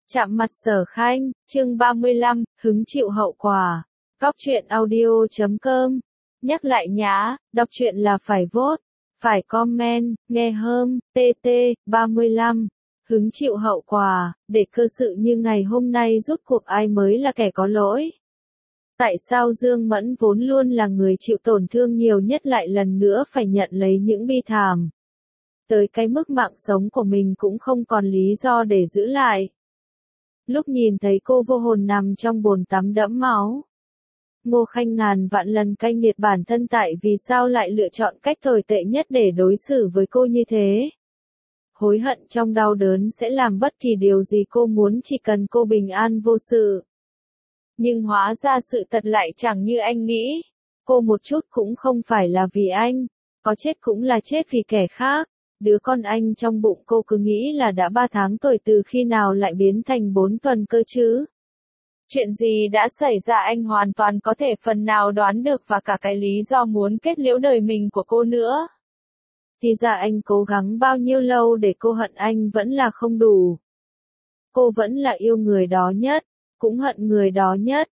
Chạm mặt Sở Khanh, chương 35, hứng chịu hậu quả. Cóc truyện audio.com. Nhắc lại nhá, đọc truyện là phải vote, phải comment, nghe hơm, TT, 35. Hứng chịu hậu quả, để cơ sự như ngày hôm nay rút cuộc ai mới là kẻ có lỗi. Tại sao Dương Mẫn vốn luôn là người chịu tổn thương nhiều nhất lại lần nữa phải nhận lấy những bi thảm. Tới cái mức mạng sống của mình cũng không còn lý do để giữ lại. Lúc nhìn thấy cô vô hồn nằm trong bồn tắm đẫm máu, Ngô Khanh ngàn vạn lần cay nghiệt bản thân tại vì sao lại lựa chọn cách tồi tệ nhất để đối xử với cô như thế. Hối hận trong đau đớn sẽ làm bất kỳ điều gì cô muốn chỉ cần cô bình an vô sự. Nhưng hóa ra sự thật lại chẳng như anh nghĩ. Cô một chút cũng không phải là vì anh, có chết cũng là chết vì kẻ khác. Đứa con anh trong bụng cô cứ nghĩ là đã 3 tháng tuổi từ khi nào lại biến thành 4 tuần cơ chứ. Chuyện gì đã xảy ra anh hoàn toàn có thể phần nào đoán được và cả cái lý do muốn kết liễu đời mình của cô nữa. Thì ra anh cố gắng bao nhiêu lâu để cô hận anh vẫn là không đủ. Cô vẫn là yêu người đó nhất, cũng hận người đó nhất.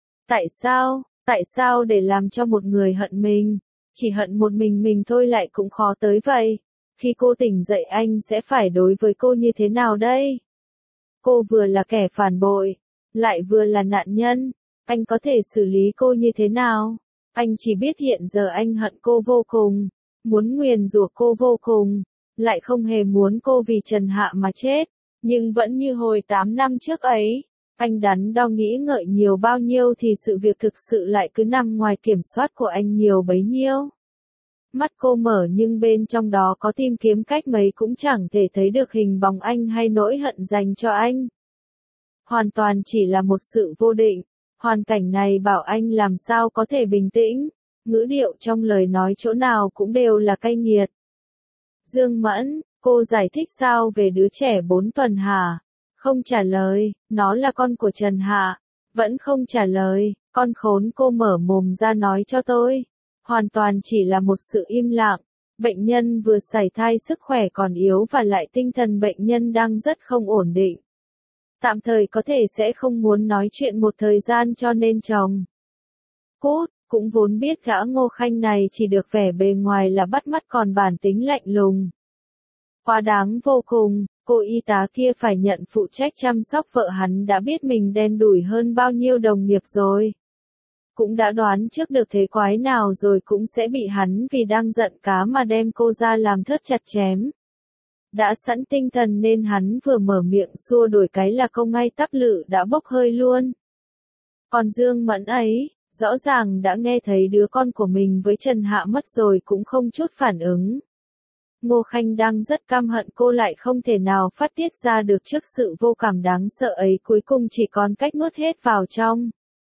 Tại sao để làm cho một người hận mình, chỉ hận một mình thôi lại cũng khó tới vậy. Khi cô tỉnh dậy anh sẽ phải đối với cô như thế nào đây? Cô vừa là kẻ phản bội, lại vừa là nạn nhân, anh có thể xử lý cô như thế nào? Anh chỉ biết hiện giờ anh hận cô vô cùng, muốn nguyền rủa cô vô cùng, lại không hề muốn cô vì Trần Hạ mà chết, nhưng vẫn như hồi 8 năm trước ấy, anh đắn đo nghĩ ngợi nhiều bao nhiêu thì sự việc thực sự lại cứ nằm ngoài kiểm soát của anh nhiều bấy nhiêu. Mắt cô mở nhưng bên trong đó có tìm kiếm cách mấy cũng chẳng thể thấy được hình bóng anh hay nỗi hận dành cho anh. Hoàn toàn chỉ là một sự vô định, hoàn cảnh này bảo anh làm sao có thể bình tĩnh, ngữ điệu trong lời nói chỗ nào cũng đều là cay nghiệt. Dương Mẫn, cô giải thích sao về đứa trẻ 4 tuần hả? Không trả lời, nó là con của Trần Hạ. Vẫn không trả lời, con khốn cô mở mồm ra nói cho tôi. Hoàn toàn chỉ là một sự im lặng. Bệnh nhân vừa sảy thai sức khỏe còn yếu và lại tinh thần bệnh nhân đang rất không ổn định. Tạm thời có thể sẽ không muốn nói chuyện một thời gian cho nên chồng. Cút, cũng vốn biết gã Ngô Khanh này chỉ được vẻ bề ngoài là bắt mắt còn bản tính lạnh lùng. Quá đáng vô cùng, cô y tá kia phải nhận phụ trách chăm sóc vợ hắn đã biết mình đen đủi hơn bao nhiêu đồng nghiệp rồi. Cũng đã đoán trước được thế quái nào rồi cũng sẽ bị hắn vì đang giận cá mà đem cô ra làm thớt chặt chém. Đã sẵn tinh thần nên hắn vừa mở miệng xua đuổi cái là câu ngay tắp lự đã bốc hơi luôn. Còn Dương Mẫn ấy, rõ ràng đã nghe thấy đứa con của mình với Trần Hạ mất rồi cũng không chút phản ứng. Ngô Khanh đang rất căm hận cô lại không thể nào phát tiết ra được trước sự vô cảm đáng sợ ấy cuối cùng chỉ còn cách nuốt hết vào trong.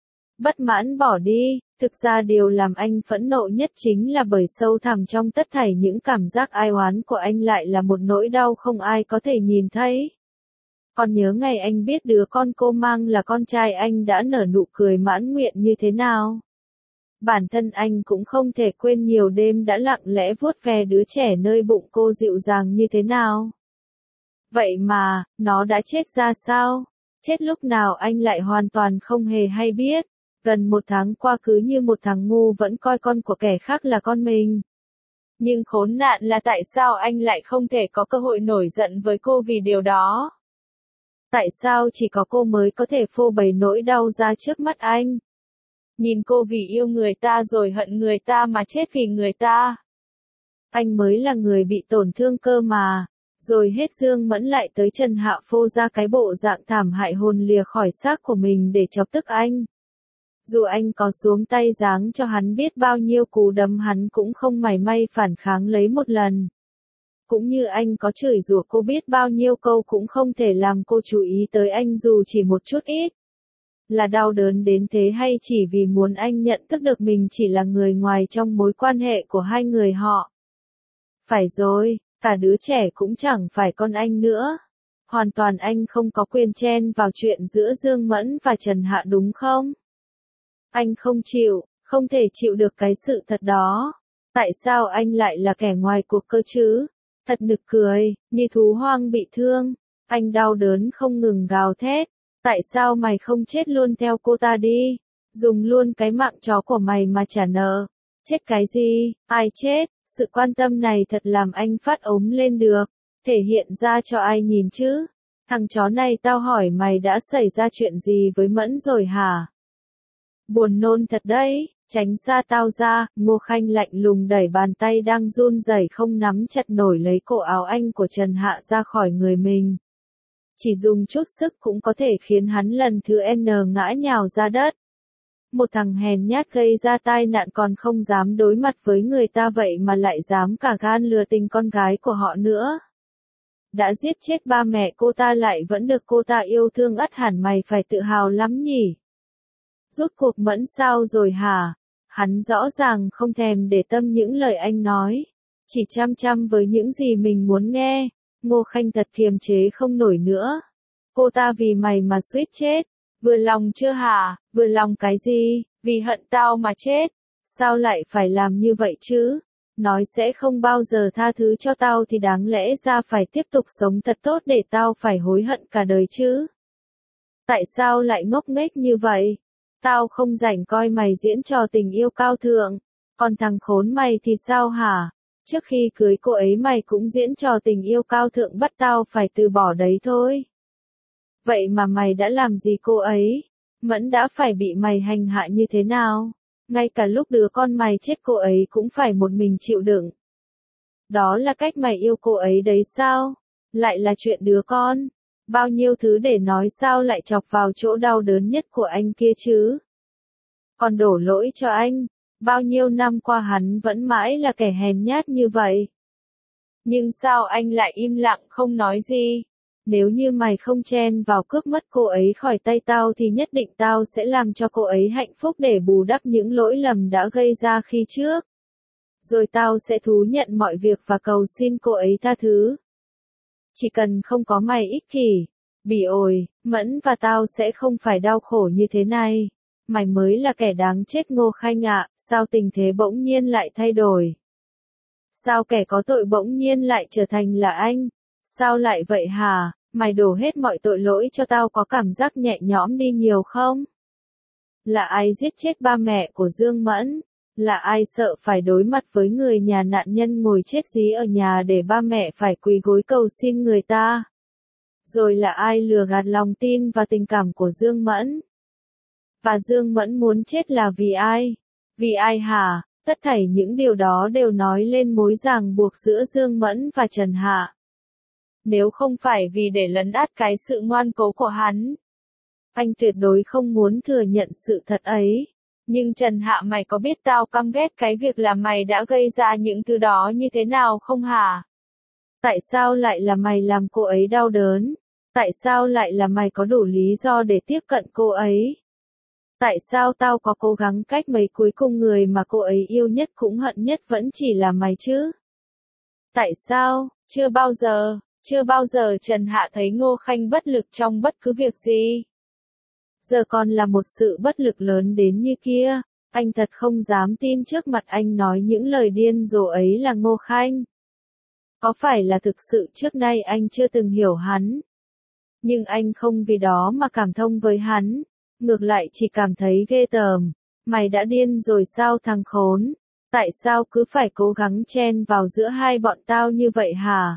Bất mãn bỏ đi, thực ra điều làm anh phẫn nộ nhất chính là bởi sâu thẳm trong tất thảy những cảm giác ai oán của anh lại là một nỗi đau không ai có thể nhìn thấy. Còn nhớ ngày anh biết đứa con cô mang là con trai anh đã nở nụ cười mãn nguyện như thế nào. Bản thân anh cũng không thể quên nhiều đêm đã lặng lẽ vuốt ve đứa trẻ nơi bụng cô dịu dàng như thế nào. Vậy mà, nó đã chết ra sao? Chết lúc nào anh lại hoàn toàn không hề hay biết. Gần 1 tháng qua cứ như một thằng ngu vẫn coi con của kẻ khác là con mình. Nhưng khốn nạn là tại sao anh lại không thể có cơ hội nổi giận với cô vì điều đó? Tại sao chỉ có cô mới có thể phô bày nỗi đau ra trước mắt anh? Nhìn cô vì yêu người ta rồi hận người ta mà chết vì người ta. Anh mới là người bị tổn thương cơ mà. Rồi hết Dương Mẫn lại tới Trần Hạ phô ra cái bộ dạng thảm hại hồn lìa khỏi xác của mình để chọc tức anh. Dù anh có xuống tay giáng cho hắn biết bao nhiêu cú đấm hắn cũng không mảy may phản kháng lấy một lần. Cũng như anh có chửi rủa cô biết bao nhiêu câu cũng không thể làm cô chú ý tới anh dù chỉ một chút ít. Là đau đớn đến thế hay chỉ vì muốn anh nhận thức được mình chỉ là người ngoài trong mối quan hệ của hai người họ? Phải rồi, cả đứa trẻ cũng chẳng phải con anh nữa. Hoàn toàn anh không có quyền chen vào chuyện giữa Dương Mẫn và Trần Hạ đúng không? Anh không thể chịu được cái sự thật đó. Tại sao anh lại là kẻ ngoài cuộc cơ chứ? Thật nực cười, như thú hoang bị thương. Anh đau đớn không ngừng gào thét. Tại sao mày không chết luôn theo cô ta đi? Dùng luôn cái mạng chó của mày mà trả nợ. Chết cái gì? Ai chết? Sự quan tâm này thật làm anh phát ống lên được. Thể hiện ra cho ai nhìn chứ? Thằng chó này tao hỏi mày đã xảy ra chuyện gì với Mẫn rồi hả? Buồn nôn thật đấy, tránh xa tao ra, Ngô Khanh lạnh lùng đẩy bàn tay đang run rẩy không nắm chặt nổi lấy cổ áo anh của Trần Hạ ra khỏi người mình. Chỉ dùng chút sức cũng có thể khiến hắn lần thứ N ngã nhào ra đất. Một thằng hèn nhát gây ra tai nạn còn không dám đối mặt với người ta vậy mà lại dám cả gan lừa tình con gái của họ nữa. Đã giết chết ba mẹ cô ta lại vẫn được cô ta yêu thương ắt hẳn mày phải tự hào lắm nhỉ. Rốt cuộc Mẫn sao rồi hả? Hắn rõ ràng không thèm để tâm những lời anh nói. Chỉ chăm chăm với những gì mình muốn nghe. Ngô Khanh thật kiềm chế không nổi nữa. Cô ta vì mày mà suýt chết. Vừa lòng chưa hả? Vừa lòng cái gì? Vì hận tao mà chết. Sao lại phải làm như vậy chứ? Nói sẽ không bao giờ tha thứ cho tao thì đáng lẽ ra phải tiếp tục sống thật tốt để tao phải hối hận cả đời chứ. Tại sao lại ngốc nghếch như vậy? Tao không rảnh coi mày diễn trò tình yêu cao thượng. Còn thằng khốn mày thì sao hả? Trước khi cưới cô ấy mày cũng diễn trò tình yêu cao thượng bắt tao phải từ bỏ đấy thôi. Vậy mà mày đã làm gì cô ấy? Mẫn đã phải bị mày hành hạ như thế nào? Ngay cả lúc đứa con mày chết cô ấy cũng phải một mình chịu đựng. Đó là cách mày yêu cô ấy đấy sao? Lại là chuyện đứa con. Bao nhiêu thứ để nói sao lại chọc vào chỗ đau đớn nhất của anh kia chứ? Còn đổ lỗi cho anh. Bao nhiêu năm qua hắn vẫn mãi là kẻ hèn nhát như vậy. Nhưng sao anh lại im lặng không nói gì? Nếu như mày không chen vào cướp mất cô ấy khỏi tay tao thì nhất định tao sẽ làm cho cô ấy hạnh phúc để bù đắp những lỗi lầm đã gây ra khi trước. Rồi tao sẽ thú nhận mọi việc và cầu xin cô ấy tha thứ. Chỉ cần không có mày ích kỷ, bỉ ổi, Mẫn và tao sẽ không phải đau khổ như thế này. Mày mới là kẻ đáng chết Ngô Khanh ạ, sao tình thế bỗng nhiên lại thay đổi? Sao kẻ có tội bỗng nhiên lại trở thành là anh? Sao lại vậy hả? Mày đổ hết mọi tội lỗi cho tao có cảm giác nhẹ nhõm đi nhiều không? Là ai giết chết ba mẹ của Dương Mẫn? Là ai sợ phải đối mặt với người nhà nạn nhân ngồi chết dí ở nhà để ba mẹ phải quỳ gối cầu xin người ta? Rồi là ai lừa gạt lòng tin và tình cảm của Dương Mẫn? Và Dương Mẫn muốn chết là vì ai? Vì ai hả? Tất thảy những điều đó đều nói lên mối ràng buộc giữa Dương Mẫn và Trần Hạ. Nếu không phải vì để lấn át cái sự ngoan cố của hắn, anh tuyệt đối không muốn thừa nhận sự thật ấy. Nhưng Trần Hạ mày có biết tao căm ghét cái việc là mày đã gây ra những thứ đó như thế nào không hả? Tại sao lại là mày làm cô ấy đau đớn? Tại sao lại là mày có đủ lý do để tiếp cận cô ấy? Tại sao tao có cố gắng cách mấy cuối cùng người mà cô ấy yêu nhất cũng hận nhất vẫn chỉ là mày chứ? Tại sao? Chưa bao giờ Trần Hạ thấy Ngô Khanh bất lực trong bất cứ việc gì. Giờ còn là một sự bất lực lớn đến như kia. Anh thật không dám tin trước mặt anh nói những lời điên rồ ấy là Ngô Khanh. Có phải là thực sự trước nay anh chưa từng hiểu hắn? Nhưng anh không vì đó mà cảm thông với hắn. Ngược lại chỉ cảm thấy ghê tởm. Mày đã điên rồi sao thằng khốn? Tại sao cứ phải cố gắng chen vào giữa hai bọn tao như vậy hả?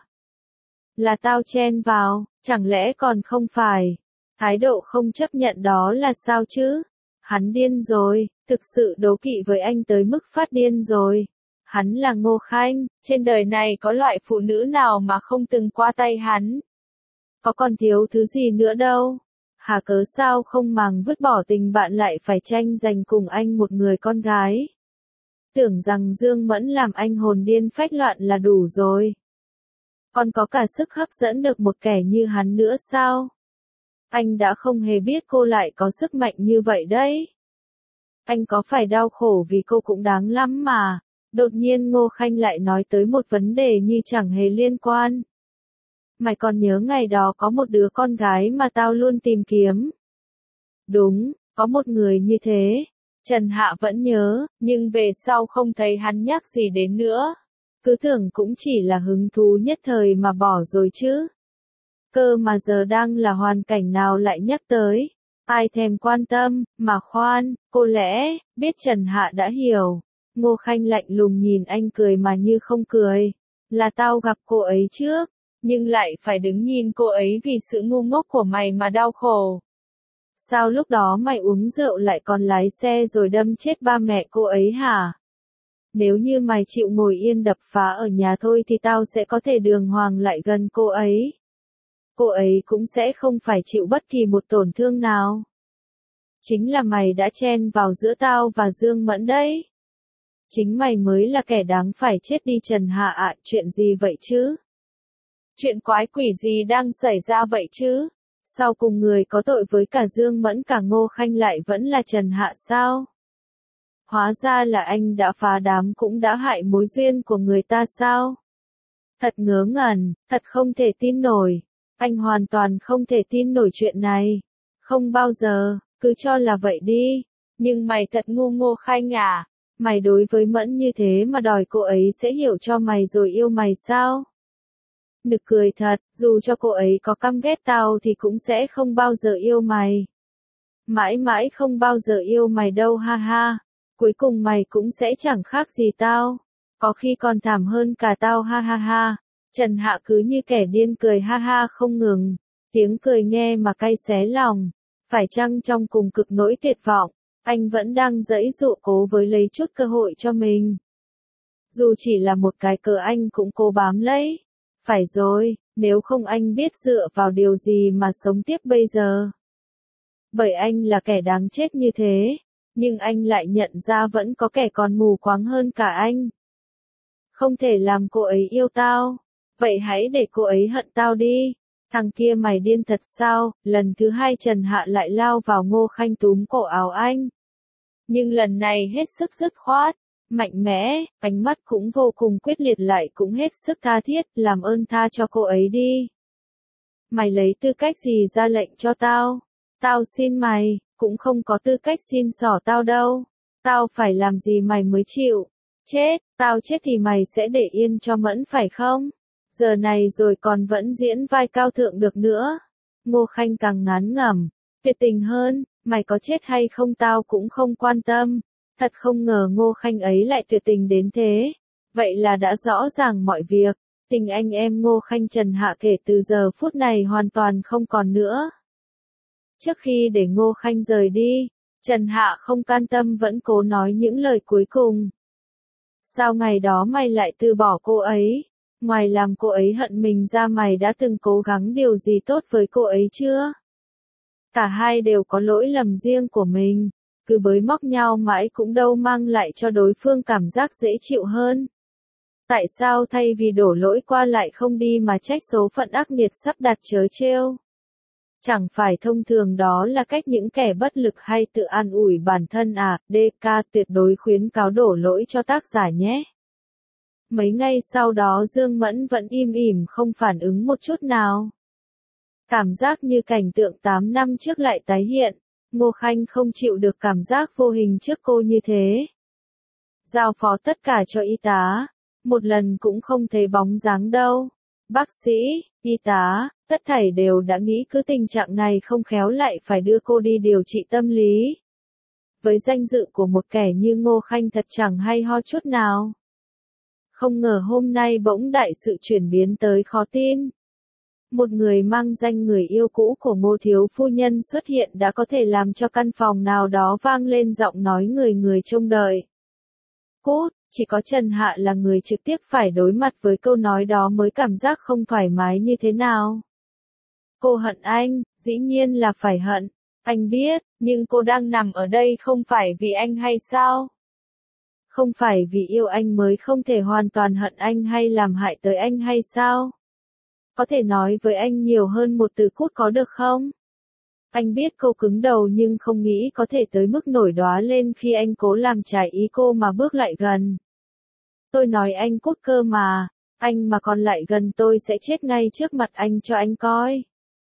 Là tao chen vào, chẳng lẽ còn không phải? Thái độ không chấp nhận đó là sao chứ? Hắn điên rồi, thực sự đố kỵ với anh tới mức phát điên rồi. Hắn là Ngô Khanh, trên đời này có loại phụ nữ nào mà không từng qua tay hắn? Có còn thiếu thứ gì nữa đâu? Hà cớ sao không màng vứt bỏ tình bạn lại phải tranh giành cùng anh một người con gái? Tưởng rằng Dương Mẫn làm anh hồn điên phách loạn là đủ rồi. Còn có cả sức hấp dẫn được một kẻ như hắn nữa sao? Anh đã không hề biết cô lại có sức mạnh như vậy đấy. Anh có phải đau khổ vì cô cũng đáng lắm mà. Đột nhiên Ngô Khanh lại nói tới một vấn đề như chẳng hề liên quan. Mày còn nhớ ngày đó có một đứa con gái mà tao luôn tìm kiếm. Đúng, có một người như thế. Trần Hạ vẫn nhớ, nhưng về sau không thấy hắn nhắc gì đến nữa. Cứ tưởng cũng chỉ là hứng thú nhất thời mà bỏ rồi chứ. Cơ mà giờ đang là hoàn cảnh nào lại nhắc tới. Ai thèm quan tâm, mà khoan, cô lẽ, biết Trần Hạ đã hiểu. Ngô Khanh lạnh lùng nhìn anh cười mà như không cười. Là tao gặp cô ấy trước, nhưng lại phải đứng nhìn cô ấy vì sự ngu ngốc của mày mà đau khổ. Sao lúc đó mày uống rượu lại còn lái xe rồi đâm chết ba mẹ cô ấy hả? Nếu như mày chịu ngồi yên đập phá ở nhà thôi thì tao sẽ có thể đường hoàng lại gần cô ấy. Cô ấy cũng sẽ không phải chịu bất kỳ một tổn thương nào. Chính là mày đã chen vào giữa tao và Dương Mẫn đấy. Chính mày mới là kẻ đáng phải chết đi Trần Hạ ạ, chuyện gì vậy chứ? Chuyện quái quỷ gì đang xảy ra vậy chứ? Sau cùng người có tội với cả Dương Mẫn cả Ngô Khanh lại vẫn là Trần Hạ sao? Hóa ra là anh đã phá đám cũng đã hại mối duyên của người ta sao? Thật ngớ ngẩn, thật không thể tin nổi. Anh hoàn toàn không thể tin nổi chuyện này. Không bao giờ, cứ cho là vậy đi. Nhưng mày thật ngu Ngô Khanh à? Mày đối với Mẫn như thế mà đòi cô ấy sẽ hiểu cho mày rồi yêu mày sao? Nực cười thật, dù cho cô ấy có căm ghét tao thì cũng sẽ không bao giờ yêu mày. Mãi mãi không bao giờ yêu mày đâu ha ha. Cuối cùng mày cũng sẽ chẳng khác gì tao. Có khi còn thảm hơn cả tao ha ha ha. Trần Hạ cứ như kẻ điên cười ha ha không ngừng. Tiếng cười nghe mà cay xé lòng. Phải chăng trong cùng cực nỗi tuyệt vọng, anh vẫn đang giãy giụa cố với lấy chút cơ hội cho mình. Dù chỉ là một cái cớ anh cũng cố bám lấy. Phải rồi, nếu không anh biết dựa vào điều gì mà sống tiếp bây giờ. Bởi anh là kẻ đáng chết như thế, nhưng anh lại nhận ra vẫn có kẻ còn mù quáng hơn cả anh. Không thể làm cô ấy yêu tao, vậy hãy để cô ấy hận tao đi. Thằng kia mày điên thật sao? Lần thứ hai Trần Hạ lại lao vào Ngô Khanh túm cổ áo anh. Nhưng lần này hết sức dứt khoát, mạnh mẽ, ánh mắt cũng vô cùng quyết liệt lại cũng hết sức tha thiết, làm ơn tha cho cô ấy đi. Mày lấy tư cách gì ra lệnh cho tao? Tao xin mày, cũng không có tư cách xin xỏ tao đâu. Tao phải làm gì mày mới chịu? Chết, tao chết thì mày sẽ để yên cho Mẫn phải không? Giờ này rồi còn vẫn diễn vai cao thượng được nữa. Ngô Khanh càng ngán ngẩm, tuyệt tình hơn, mày có chết hay không tao cũng không quan tâm. Thật không ngờ Ngô Khanh ấy lại tuyệt tình đến thế. Vậy là đã rõ ràng mọi việc, tình anh em Ngô Khanh Trần Hạ kể từ giờ phút này hoàn toàn không còn nữa. Trước khi để Ngô Khanh rời đi, Trần Hạ không can tâm vẫn cố nói những lời cuối cùng. Sao ngày đó mày lại từ bỏ cô ấy? Ngoài làm cô ấy hận mình ra mày đã từng cố gắng điều gì tốt với cô ấy chưa? Cả hai đều có lỗi lầm riêng của mình, cứ bới móc nhau mãi cũng đâu mang lại cho đối phương cảm giác dễ chịu hơn. Tại sao thay vì đổ lỗi qua lại không đi mà trách số phận ác nghiệt sắp đặt trớ trêu? Chẳng phải thông thường đó là cách những kẻ bất lực hay tự an ủi bản thân à? DK tuyệt đối khuyến cáo đổ lỗi cho tác giả nhé. Mấy ngày sau đó Dương Mẫn vẫn im ỉm không phản ứng một chút nào. Cảm giác như cảnh tượng 8 năm trước lại tái hiện. Ngô Khanh không chịu được cảm giác vô hình trước cô như thế. Giao phó tất cả cho y tá. Một lần cũng không thấy bóng dáng đâu. Bác sĩ, y tá, tất thảy đều đã nghĩ cứ tình trạng này không khéo lại phải đưa cô đi điều trị tâm lý. Với danh dự của một kẻ như Ngô Khanh thật chẳng hay ho chút nào. Không ngờ hôm nay bỗng đại sự chuyển biến tới khó tin. Một người mang danh người yêu cũ của Ngô thiếu phu nhân xuất hiện đã có thể làm cho căn phòng nào đó vang lên giọng nói người người trông đợi. Cút, chỉ có Trần Hạ là người trực tiếp phải đối mặt với câu nói đó mới cảm giác không thoải mái như thế nào. Cô hận anh, dĩ nhiên là phải hận. Anh biết, nhưng cô đang nằm ở đây không phải vì anh hay sao? Không phải vì yêu anh mới không thể hoàn toàn hận anh hay làm hại tới anh hay sao? Có thể nói với anh nhiều hơn một từ cút có được không? Anh biết cô cứng đầu nhưng không nghĩ có thể tới mức nổi đoá lên khi anh cố làm trái ý cô mà bước lại gần. Tôi nói anh cút cơ mà, anh mà còn lại gần tôi sẽ chết ngay trước mặt anh cho anh coi.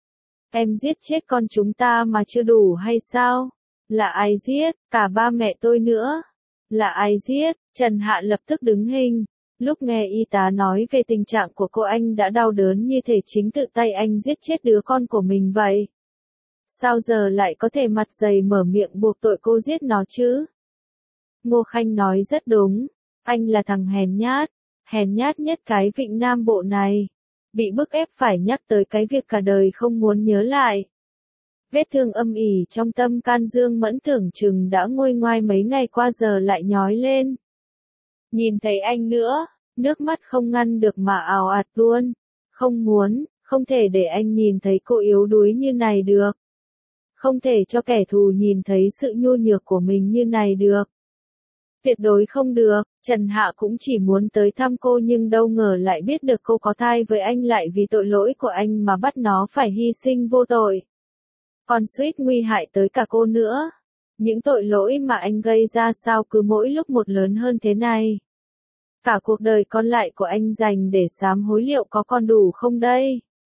Em giết chết con chúng ta mà chưa đủ hay sao? Là ai giết? Cả ba mẹ tôi nữa. Là ai giết? Trần Hạ lập tức đứng hình. Lúc nghe y tá nói về tình trạng của cô anh đã đau đớn như thể chính tự tay anh giết chết đứa con của mình vậy. Sao giờ lại có thể mặt dày mở miệng buộc tội cô giết nó chứ? Ngô Khanh nói rất đúng, anh là thằng hèn nhát nhất cái vịnh Nam Bộ này. Bị bức ép phải nhắc tới cái việc cả đời không muốn nhớ lại. Vết thương âm ỉ trong tâm can Dương Mẫn tưởng chừng đã nguôi ngoai mấy ngày qua giờ lại nhói lên. Nhìn thấy anh nữa, nước mắt không ngăn được mà ào ạt luôn. Không thể để anh nhìn thấy cô yếu đuối như này được. Không thể cho kẻ thù nhìn thấy sự nhu nhược của mình như này được. Tuyệt đối không được, Trần Hạ cũng chỉ muốn tới thăm cô nhưng đâu ngờ lại biết được cô có thai với anh lại vì tội lỗi của anh mà bắt nó phải hy sinh vô tội. Còn suýt nguy hại tới cả cô nữa. Những tội lỗi mà anh gây ra sao cứ mỗi lúc một lớn hơn thế này. Cả cuộc đời còn lại của anh dành để sám hối liệu có còn đủ không đây?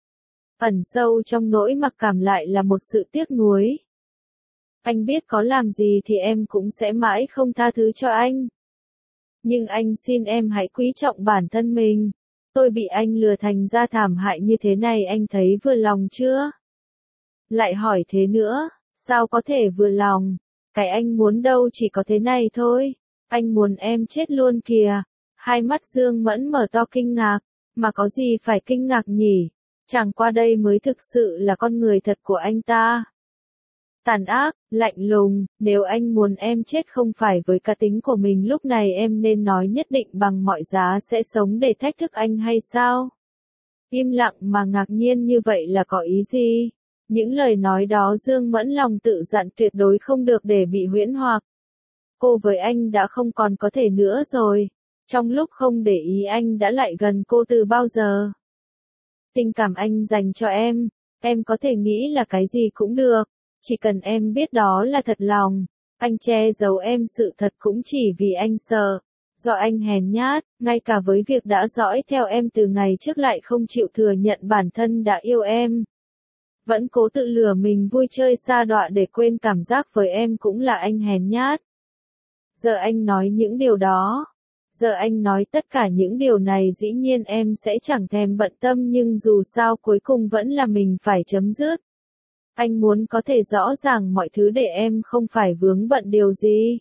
Ẩn sâu trong nỗi mặc cảm lại là một sự tiếc nuối. Anh biết có làm gì thì em cũng sẽ mãi không tha thứ cho anh. Nhưng anh xin em hãy quý trọng bản thân mình. Tôi bị anh lừa thành ra thảm hại như thế này anh thấy vừa lòng chưa? Lại hỏi thế nữa, sao có thể vừa lòng? Cái anh muốn đâu chỉ có thế này thôi. Anh muốn em chết luôn kìa. Hai mắt Dương Mẫn mở to kinh ngạc. Mà có gì phải kinh ngạc nhỉ? Chẳng qua đây mới thực sự là con người thật của anh ta. Tàn ác, lạnh lùng, nếu anh muốn em chết không phải với cá tính của mình lúc này em nên nói nhất định bằng mọi giá sẽ sống để thách thức anh hay sao? Im lặng mà ngạc nhiên như vậy là có ý gì? Những lời nói đó Dương Mẫn lòng tự dặn tuyệt đối không được để bị huyễn hoặc. Cô với anh đã không còn có thể nữa rồi. Trong lúc không để ý anh đã lại gần cô từ bao giờ? Tình cảm anh dành cho em có thể nghĩ là cái gì cũng được. Chỉ cần em biết đó là thật lòng, anh che giấu em sự thật cũng chỉ vì anh sợ, do anh hèn nhát, ngay cả với việc đã dõi theo em từ ngày trước lại không chịu thừa nhận bản thân đã yêu em. Vẫn cố tự lừa mình vui chơi sa đọa để quên cảm giác với em cũng là anh hèn nhát. Giờ anh nói những điều đó. Giờ anh nói tất cả những điều này dĩ nhiên em sẽ chẳng thèm bận tâm nhưng dù sao cuối cùng vẫn là mình phải chấm dứt. Anh muốn có thể rõ ràng mọi thứ để em không phải vướng bận điều gì.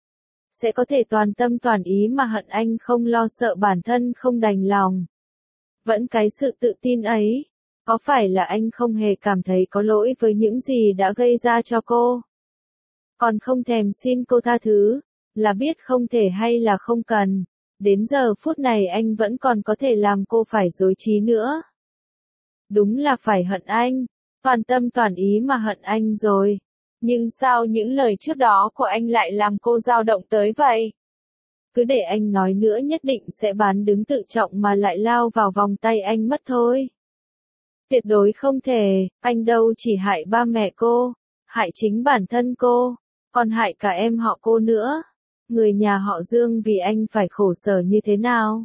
Sẽ có thể toàn tâm toàn ý mà hận anh không lo sợ bản thân không đành lòng. Vẫn cái sự tự tin ấy. Có phải là anh không hề cảm thấy có lỗi với những gì đã gây ra cho cô? Còn không thèm xin cô tha thứ, là biết không thể hay là không cần. Đến giờ phút này anh vẫn còn có thể làm cô phải rối trí nữa. Đúng là phải hận anh. Toàn tâm toàn ý mà hận anh rồi. Nhưng sao những lời trước đó của anh lại làm cô dao động tới vậy? Cứ để anh nói nữa nhất định sẽ bán đứng tự trọng mà lại lao vào vòng tay anh mất thôi. Tuyệt đối không thể, anh đâu chỉ hại ba mẹ cô, hại chính bản thân cô, còn hại cả em họ cô nữa. Người nhà họ Dương vì anh phải khổ sở như thế nào?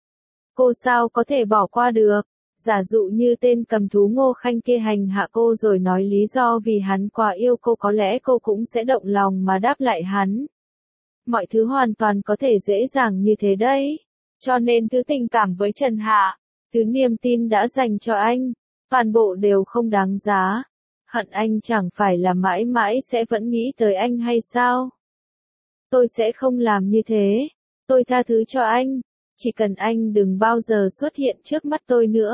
Cô sao có thể bỏ qua được? Giả dụ như tên cầm thú Ngô Khanh kia hành hạ cô rồi nói lý do vì hắn quá yêu cô có lẽ cô cũng sẽ động lòng mà đáp lại hắn. Mọi thứ hoàn toàn có thể dễ dàng như thế đấy. Cho nên thứ tình cảm với Trần Hạ, thứ niềm tin đã dành cho anh, toàn bộ đều không đáng giá. Hận anh chẳng phải là mãi mãi sẽ vẫn nghĩ tới anh hay sao? Tôi sẽ không làm như thế. Tôi tha thứ cho anh. Chỉ cần anh đừng bao giờ xuất hiện trước mắt tôi nữa.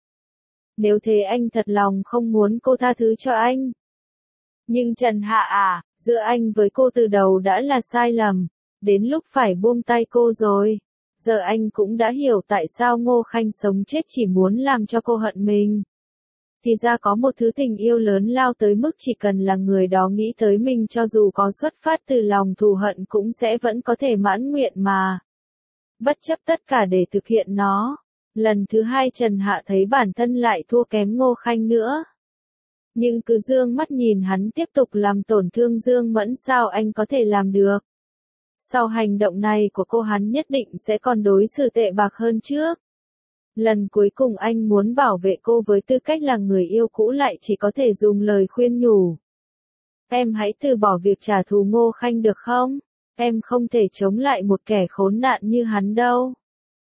Nếu thế anh thật lòng không muốn cô tha thứ cho anh. Nhưng Trần Hạ à, giữa anh với cô từ đầu đã là sai lầm. Đến lúc phải buông tay cô rồi. Giờ anh cũng đã hiểu tại sao Ngô Khanh sống chết chỉ muốn làm cho cô hận mình. Thì ra có một thứ tình yêu lớn lao tới mức chỉ cần là người đó nghĩ tới mình cho dù có xuất phát từ lòng thù hận cũng sẽ vẫn có thể mãn nguyện mà. Bất chấp tất cả để thực hiện nó. Lần thứ hai Trần Hạ thấy bản thân lại thua kém Ngô Khanh nữa. Nhưng cứ dương mắt nhìn hắn tiếp tục làm tổn thương Dương Mẫn sao anh có thể làm được. Sau hành động này của cô hắn nhất định sẽ còn đối xử tệ bạc hơn trước. Lần cuối cùng anh muốn bảo vệ cô với tư cách là người yêu cũ lại chỉ có thể dùng lời khuyên nhủ. Em hãy từ bỏ việc trả thù Ngô Khanh được không? Em không thể chống lại một kẻ khốn nạn như hắn đâu.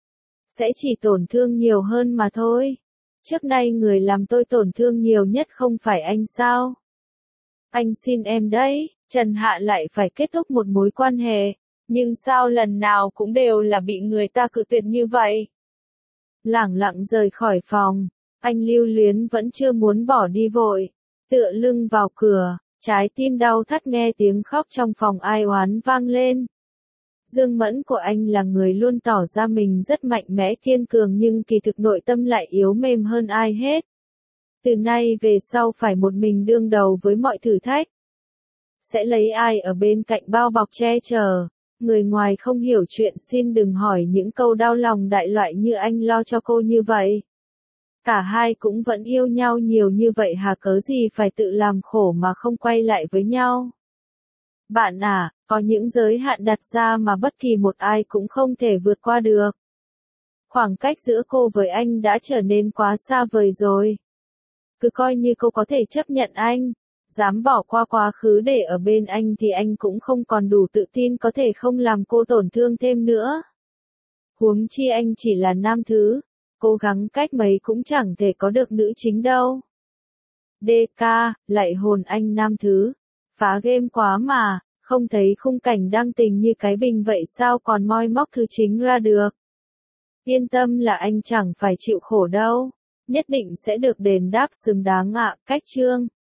sẽ chỉ tổn thương nhiều hơn mà thôi. Trước nay người làm tôi tổn thương nhiều nhất không phải anh sao? Anh xin em đấy, Trần Hạ lại phải kết thúc một mối quan hệ, nhưng sao lần nào cũng đều là bị người ta cự tuyệt như vậy? Lẳng lặng rời khỏi phòng, anh lưu luyến vẫn chưa muốn bỏ đi vội, tựa lưng vào cửa, trái tim đau thắt nghe tiếng khóc trong phòng ai oán vang lên. Dương Mẫn của anh là người luôn tỏ ra mình rất mạnh mẽ kiên cường nhưng kỳ thực nội tâm lại yếu mềm hơn ai hết. Từ nay về sau phải một mình đương đầu với mọi thử thách. Sẽ lấy ai ở bên cạnh bao bọc che chở. Người ngoài không hiểu chuyện xin đừng hỏi những câu đau lòng đại loại như anh lo cho cô như vậy. Cả hai cũng vẫn yêu nhau nhiều như vậy hà cớ gì phải tự làm khổ mà không quay lại với nhau. Bạn à, có những giới hạn đặt ra mà bất kỳ một ai cũng không thể vượt qua được. Khoảng cách giữa cô với anh đã trở nên quá xa vời rồi. Cứ coi như cô có thể chấp nhận anh, dám bỏ qua quá khứ để ở bên anh thì anh cũng không còn đủ tự tin có thể không làm cô tổn thương thêm nữa. Huống chi anh chỉ là nam thứ, cố gắng cách mấy cũng chẳng thể có được nữ chính đâu. DK, lại hồn anh nam thứ, phá game quá mà, không thấy khung cảnh đăng tình như cái bình vậy sao còn moi móc thứ chính ra được. Yên tâm là anh chẳng phải chịu khổ đâu, nhất định sẽ được đền đáp xứng đáng ạ. Cách chương